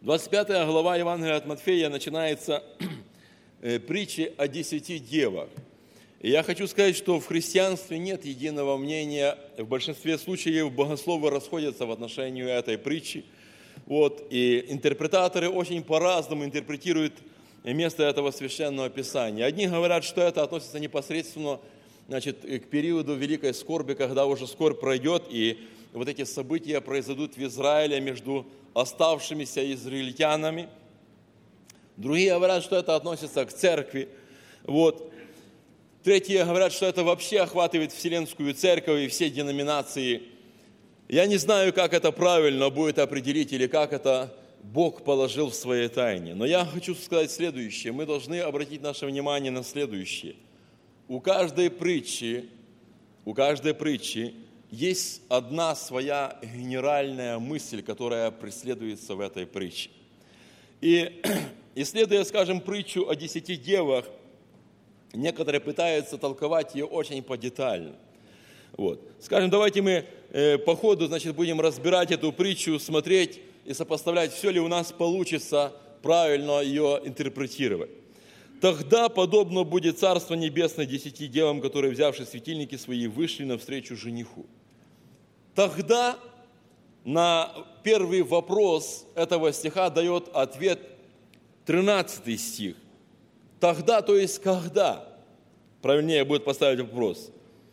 25 глава Евангелия от Матфея начинается притчи о 10 девах. И я хочу сказать, что в христианстве нет единого мнения. В большинстве случаев богословы расходятся в отношении этой притчи. И интерпретаторы очень по-разному интерпретируют место этого священного писания. Одни говорят, что это относится непосредственно к периоду великой скорби, когда уже скорбь пройдет, и вот эти события произойдут в Израиле между оставшимися израильтянами. Другие говорят, что это относится к церкви. Третьи говорят, что это вообще охватывает Вселенскую Церковь и все деноминации. Я не знаю, как это правильно будет определить или как это Бог положил в своей тайне. Но я хочу сказать следующее. Мы должны обратить наше внимание на следующее. У каждой притчи есть одна своя генеральная мысль, которая преследуется в этой притче. И исследуя, скажем, притчу о 10 девах, некоторые пытаются толковать ее очень подетально. Скажем, давайте мы по ходу, будем разбирать эту притчу, смотреть и сопоставлять, все ли у нас получится правильно ее интерпретировать. Тогда подобно будет Царство Небесное 10 девам, которые, взявши светильники свои, вышли навстречу жениху. Тогда на первый вопрос этого стиха дает ответ 13 стих. Тогда, то есть когда, правильнее будет поставить вопрос,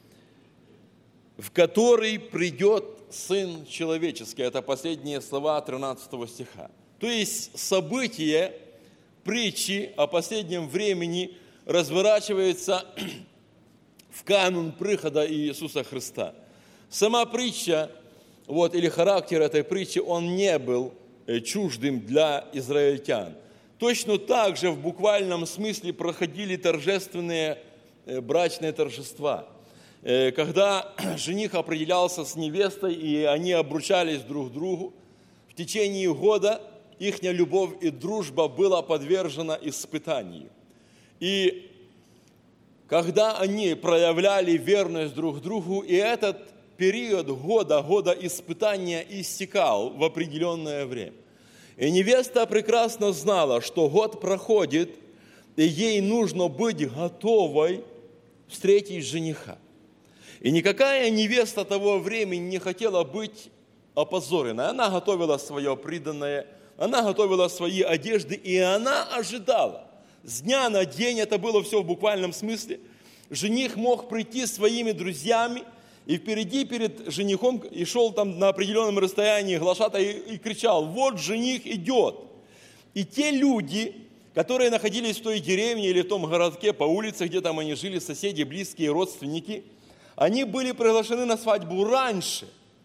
в который придет Сын Человеческий. Это последние слова 13 стиха. То есть событие притчи о последнем времени разворачивается в канун прихода Иисуса Христа. Сама притча, или характер этой притчи, он не был чуждым для израильтян. Точно так же в буквальном смысле проходили торжественные брачные торжества, когда жених определялся с невестой, и они обручались друг к другу. В течение года их любовь и дружба была подвержена испытанию. И когда они проявляли верность друг другу, и этот период года испытания истекал в определенное время. И невеста прекрасно знала, что год проходит, и ей нужно быть готовой встретить жениха. И никакая невеста того времени не хотела быть опозоренной. Она готовила свое приданное, она готовила свои одежды, и она ожидала. С дня на день, это было все в буквальном смысле, жених мог прийти своими друзьями, и впереди перед женихом и шел там на определенном расстоянии глашатай и кричал: вот жених идет. И те люди, которые находились в той деревне или в том городке, по улице, где там они жили, соседи, близкие, родственники, они были приглашены на свадьбу раньше.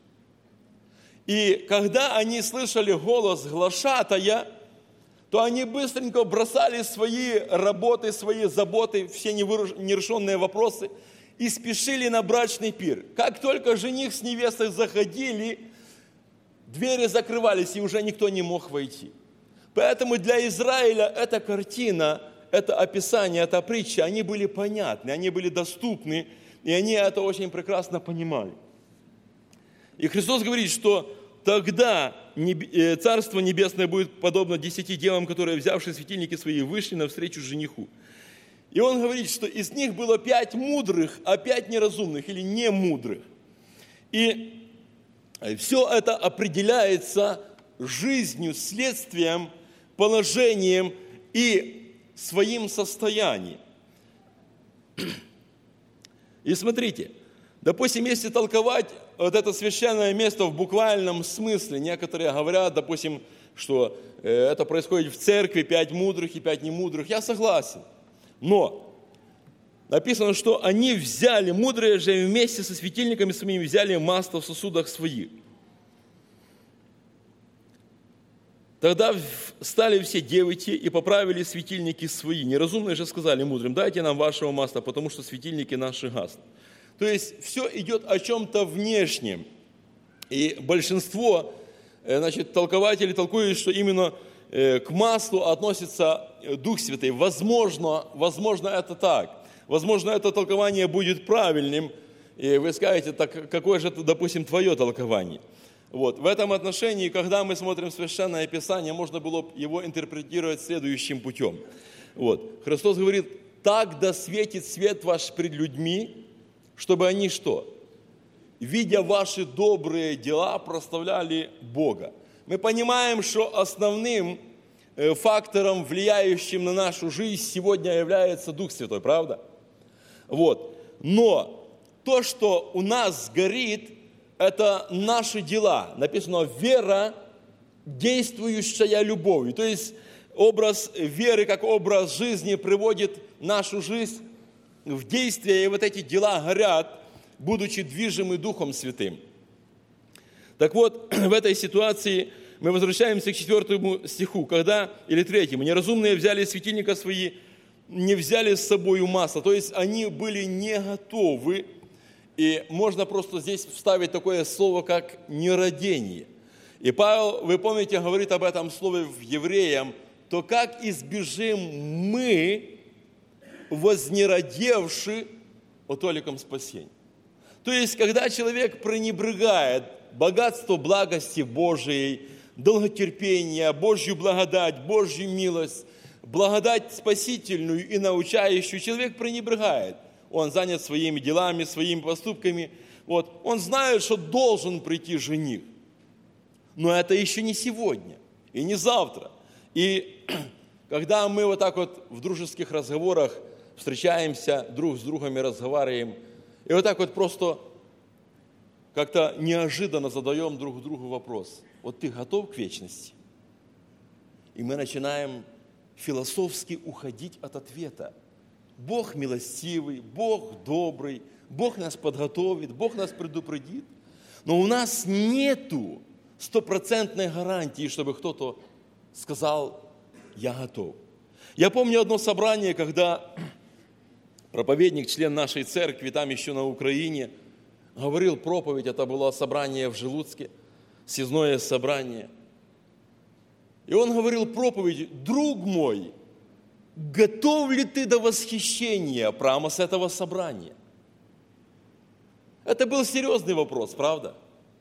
И когда они слышали голос глашатая, то они быстренько бросали свои работы, свои заботы, все нерешенные вопросы и спешили на брачный пир. Как только жених с невестой заходили, двери закрывались, и уже никто не мог войти. Поэтому для Израиля эта картина, это описание, эта притча, они были понятны, они были доступны, и они это очень прекрасно понимали. И Христос говорит, что тогда Царство Небесное будет подобно 10 девам, которые, взявши светильники свои, вышли навстречу жениху. И он говорит, что из них было 5 мудрых, а 5 неразумных или немудрых. И все это определяется жизнью, следствием, положением и своим состоянием. И смотрите, допустим, если толковать вот это священное место в буквальном смысле, некоторые говорят, допустим, что это происходит в церкви, 5 мудрых и 5 немудрых, я согласен. Но написано, что они взяли, мудрые же вместе со светильниками своими взяли масло в сосудах своих. Тогда стали все девы те и поправили светильники свои. Неразумные же сказали мудрым: дайте нам вашего масла, потому что светильники наши гаснут. То есть все идет о чем-то внешнем. И большинство толкователей толкуют, что именно к маслу относится Дух Святый. Возможно, это так. Возможно, это толкование будет правильным. И вы скажете: так какое же это, допустим, твое толкование? Вот. В этом отношении, когда мы смотрим Священное Писание, можно было его интерпретировать следующим путем. Вот. Христос говорит: «Так да светит свет ваш пред людьми, чтобы они» что? «Видя ваши добрые дела, прославляли Бога». Мы понимаем, что основным фактором, влияющим на нашу жизнь, сегодня является Дух Святой, правда? Вот. Но то, что у нас горит, это наши дела. Написано: вера, действующая любовью. То есть образ веры, как образ жизни, приводит нашу жизнь в действие, и вот эти дела горят, будучи движимы Духом Святым. Так вот, в этой ситуации мы возвращаемся к 4 стиху, или 3. «Неразумные взяли светильника свои, не взяли с собой масло». То есть они были не готовы. И можно просто здесь вставить такое слово, как «нерадение». И Павел, вы помните, говорит об этом слове в Евреям: «То как избежим мы, вознеродевши, о толиком спасении». То есть, когда человек пренебрегает богатство благости Божией, долготерпение, Божью благодать, Божью милость, благодать спасительную и научающую, человек пренебрегает. Он занят своими делами, своими поступками. Вот. Он знает, что должен прийти жених. Но это еще не сегодня и не завтра. И когда мы вот так вот в дружеских разговорах встречаемся, друг с другом и разговариваем, и вот так вот просто как-то неожиданно задаем друг другу вопрос: вот ты готов к вечности? И мы начинаем философски уходить от ответа. Бог милостивый, Бог добрый, Бог нас подготовит, Бог нас предупредит. Но у нас нету стопроцентной гарантии, чтобы кто-то сказал: я готов. Я помню одно собрание, когда проповедник, член нашей церкви, там еще на Украине, говорил проповедь. Это было собрание в Желудске, съездное собрание. И он говорил проповедь: друг мой, готов ли ты до восхищения прямо с этого собрания? Это был серьезный вопрос, правда?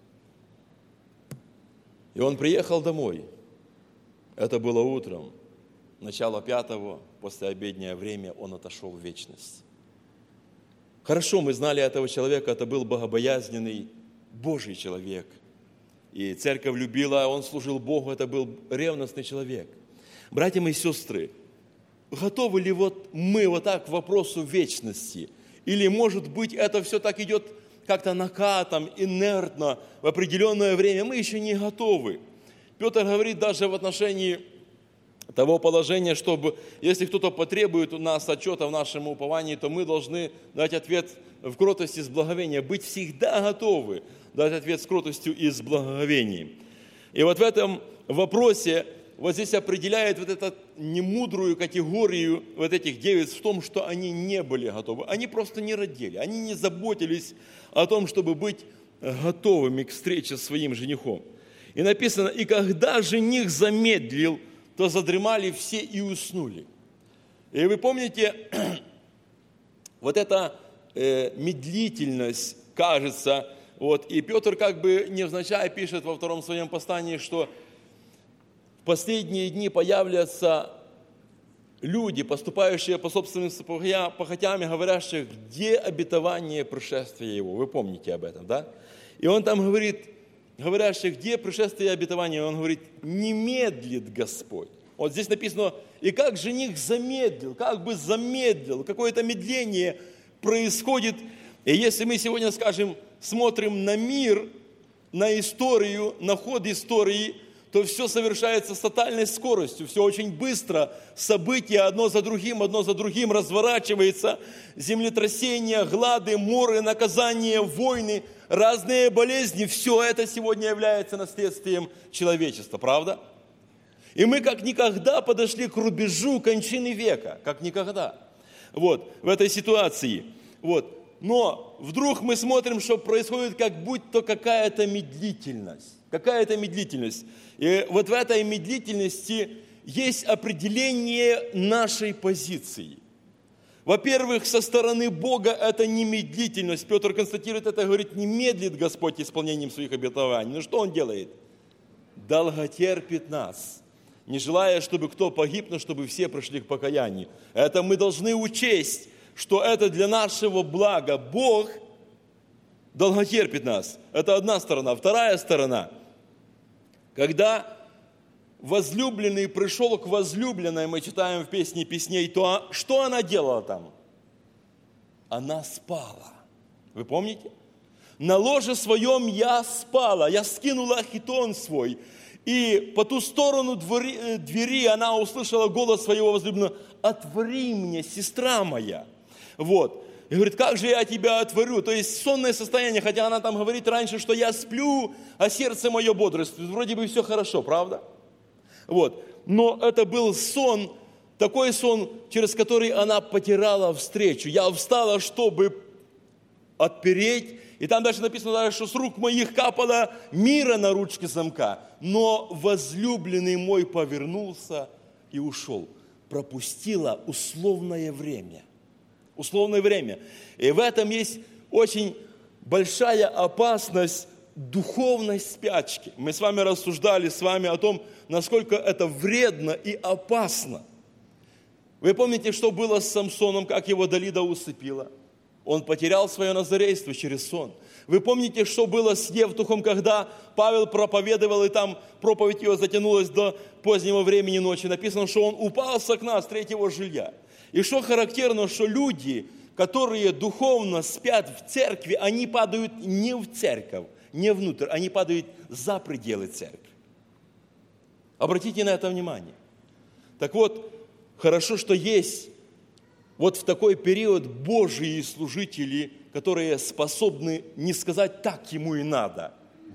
И он приехал домой. Это было утром, начало 5-го, послеобеднее время, он отошел в вечность. Хорошо, мы знали этого человека, это был богобоязненный Божий человек. И церковь любила, он служил Богу, это был ревностный человек. Братья мои и сестры, готовы ли вот мы вот так к вопросу вечности? Или, может быть, это все так идет как-то накатом, инертно, в определенное время? Мы еще не готовы. Петр говорит даже в отношении того положения, чтобы, если кто-то потребует у нас отчета в нашем уповании, то мы должны дать ответ в кротости с благоговением, быть всегда готовы дать ответ с кротостью и с благоговением. И вот в этом вопросе вот здесь определяет вот эту немудрую категорию вот этих девиц в том, что они не были готовы. Они просто не родили, они не заботились о том, чтобы быть готовыми к встрече с своим женихом. И написано: «И когда жених замедлил, то задремали все и уснули». И вы помните, вот эта медлительность, кажется, вот, и Петр как бы невзначай пишет во 2 своем послании, что в последние дни появятся люди, поступающие по собственным похотям, говорящие: где обетование пришествия его? Вы помните об этом, да? И он там говорит, говорящий: где пришествие и обетование? Он говорит: не медлит Господь. Вот здесь написано: и как жених замедлил, как бы замедлил, какое-то медление происходит. И если мы сегодня, скажем, смотрим на мир, на историю, на ход истории, то все совершается с тотальной скоростью, все очень быстро, события одно за другим разворачивается, землетрясения, глады, моры, наказания, войны, разные болезни, все это сегодня является наследствием человечества, правда? И мы как никогда подошли к рубежу кончины века, как никогда, вот, в этой ситуации, вот. Но вдруг мы смотрим, что происходит как будто какая-то медлительность. И вот в этой медлительности есть определение нашей позиции. Во-первых, со стороны Бога это не медлительность. Петр констатирует это, говорит, не медлит Господь исполнением своих обетований. Ну что Он делает? Долготерпит нас, не желая, чтобы кто погиб, но чтобы все пришли к покаянию. Это мы должны учесть, что это для нашего блага. Бог долготерпит нас. Это одна сторона. Вторая сторона. Когда возлюбленный пришел к возлюбленной, мы читаем в песне песней, то что она делала там? Она спала. Вы помните? На ложе своем я спала, я скинула хитон свой, и по ту сторону двери она услышала голос своего возлюбленного: «Отвори мне, сестра моя». Вот. И говорит: как же я тебя отворю? То есть сонное состояние, хотя она там говорит раньше, что я сплю, а сердце мое бодрствует. Вроде бы все хорошо, правда? Вот. Но это был сон, такой сон, через который она потирала встречу. Я встала, чтобы отпереть, и там дальше написано, что с рук моих капало мира на ручке замка. Но возлюбленный мой повернулся и ушел. Пропустила условное время. Условное время. И в этом есть очень большая опасность духовной спячки. Мы с вами рассуждали о том, насколько это вредно и опасно. Вы помните, что было с Самсоном, как его Далида усыпила? Он потерял свое назарейство через сон. Вы помните, что было с Евтухом, когда Павел проповедовал, и там проповедь его затянулась до позднего времени ночи. Написано, что он упал с окна с 3-го жилья. И что характерно, что люди, которые духовно спят в церкви, они падают не в церковь, не внутрь, они падают за пределы церкви. Обратите на это внимание. Так вот, хорошо, что есть вот в такой период Божьи служители, которые способны не сказать «так ему и надо»,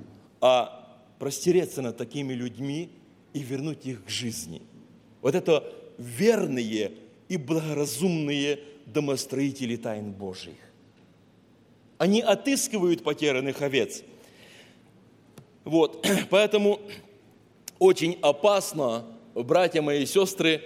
а простереться над такими людьми и вернуть их к жизни. Вот это верные и благоразумные домостроители тайн Божьих. Они отыскивают потерянных овец. Вот, поэтому очень опасно, братья мои и сестры,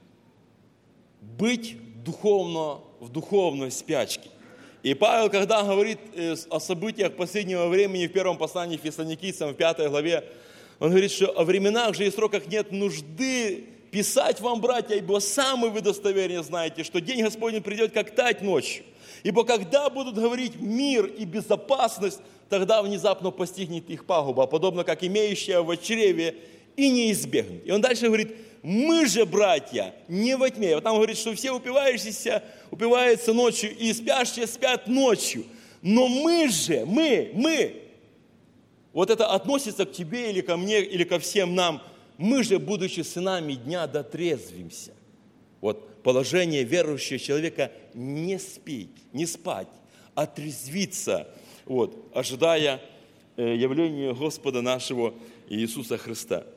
быть в духовной спячке. И Павел, когда говорит о событиях последнего времени в первом послании Фессалоникийцам, в 5 главе, он говорит, что о временах же и сроках нет нужды писать вам, братья, ибо сами вы достоверно знаете, что день Господень придет, как тать ночью. Ибо когда будут говорить мир и безопасность, тогда внезапно постигнет их пагуба, подобно как имеющая в чреве, и не избегнет. И он дальше говорит: мы же, братья, не во тьме. Вот там говорит, что все упивающиеся упиваются ночью, и спящие спят ночью. Но мы же, мы, вот это относится к тебе или ко мне, или ко всем нам. Мы же, будучи сынами дня, дотрезвимся. Вот положение верующего человека не спать, а трезвиться, вот, ожидая явления Господа нашего Иисуса Христа.